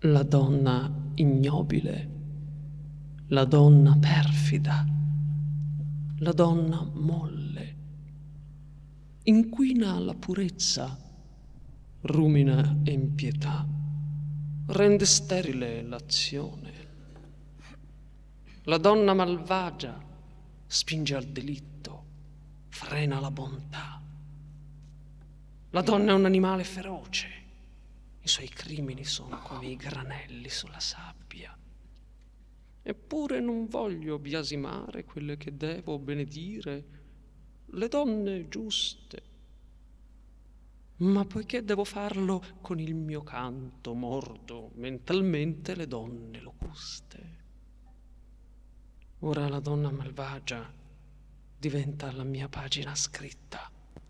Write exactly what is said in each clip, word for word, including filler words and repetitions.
La donna ignobile, la donna perfida, la donna molle, inquina la purezza, rumina empietà, rende sterile l'azione. La donna malvagia spinge al delitto, frena la bontà. La donna è un animale feroce, i suoi crimini sono come i granelli sulla sabbia. Eppure non voglio biasimare quelle che devo benedire, le donne giuste. Ma poiché devo farlo con il mio canto, mordo mentalmente le donne locuste. Ora la donna malvagia diventa la mia pagina scritta,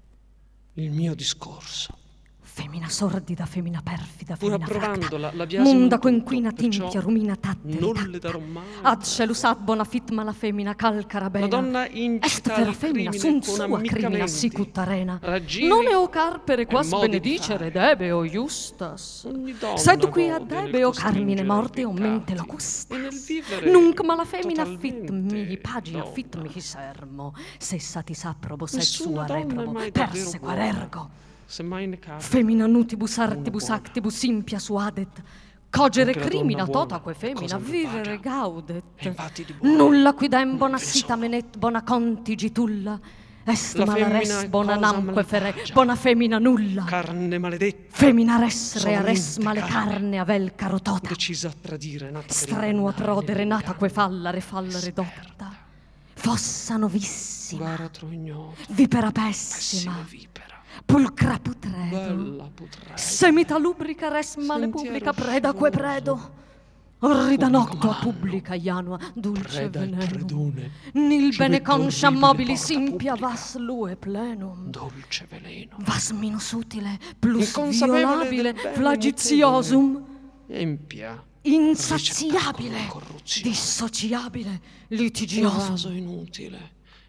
il mio discorso. Femmina sordida, femmina perfida, Pur femmina approvando fracta, la, la biasimo munda tutto, quenquina perciò timpia, rumina tatte, non ritatta. le darò mai Ad celus ad bona fitma la femmina calcara bena. La donna Est incita vera al femmina, crimine sun con sua crimina ammiccamenti, sicut arena. raggiri Non eo carpere e quas modi di benedicere fare. debe o justas. Ogni donna Sed qui ad gode nel debe o carmine costringere morte o i mente peccati locustas. e nel vivere Nunc ma la femmina fit totalmente mihi pagina donna. fit mihi sermo. Se satis approbo sed Nessuna sua donna è reprobo, mai davvero persequar buona, ergo. semmai ne capita Femina nutibus artibus buona. actibus impia suadet. Cogere Anche la crimina donna buona tota que è femina cosa vivere malvagia. gaudet. E infatti di buone Nulla quidem non bona ve ne sita sono. menet bona contigi tulla. Est La mala femmina res è bona cosa namque fere, malvagia. bona femina nulla. Carne maledetta, Femina res rea res solamente male carne, carne avel carotota. decisa a tradire, nata per Strenua ingannare prodere gli nata que inganni. fallare fallare dotta. Fossa novissima, Baratro ignoto, vipera pessima pessima, vipera, pulcra putredo. bella putreda, Semita lubrica res male Sentiero publica preda que scivoloso, predo. Orrida pubblico noctua malanno, publica ianua, dulce preda e venenum. predone, Nil bene civetto conscia orribile mobili porta simpia pubblica, vas lue plenum. dolce veleno, Vas minus utile, plus inconsapevole violabile, del bene flagiziosum, empia, insaziabile, ricettacolo di corruzione, dissociabile, un litigiosum. vaso inutile,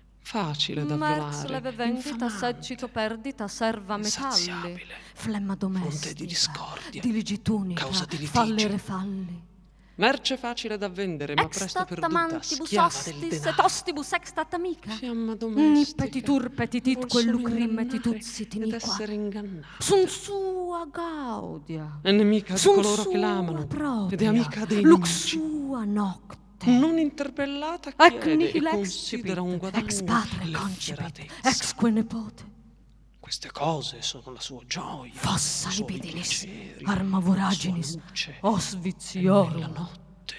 facile da Merz volare, leve vendita, infamante, seccito perdita, serva metalli, insaziabile, flemma fonte domestica, di discordia, diligitunica, causa di litigi. fallere falli. merce facile da vendere, ma presto Extat perduta, amantibus schiava del hostis et denaro. ostibus extat amica. Fiamma Ni domestica, petitur petitit vuol quel solo lucrim ingannare metitut sit ed iniqua. essere ingannata. Sunt sua gaudia, È nemica di sunt coloro che sua l'amano propria, ed è amica dei lux nemici. sua nocte. Non interpellata Ec chiede e nihil considera un excipit, guadagno ex patre concipit, l'efferatezza. exque nepote. Queste cose sono la sua gioia, Fossa i suoi libidinis, piaceri, arma voraginis, sua luce, os e nella viziorum. notte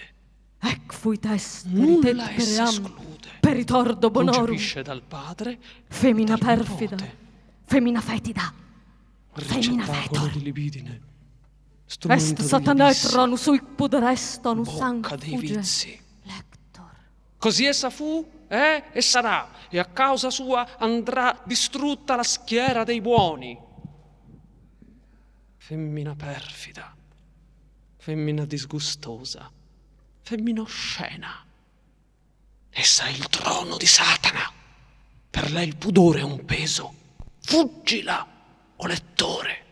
Ec fuit est nulla peritet essa peream, esclude. peritordo bonorum. Concepisce dal padre Femina e dal perfida, nipote. femina fetida, femina Ricettacolo fetor. di libidine, Est strumento degli satanetron sui pudereston vizi, bocca dei sanfuge. vizi. Lector. Così essa fu, è e sarà, e a causa sua andrà distrutta la schiera dei buoni. Femmina perfida, femmina disgustosa, femmina oscena. Essa è il trono di Satana. Per lei il pudore è un peso. Fuggila, o lettore.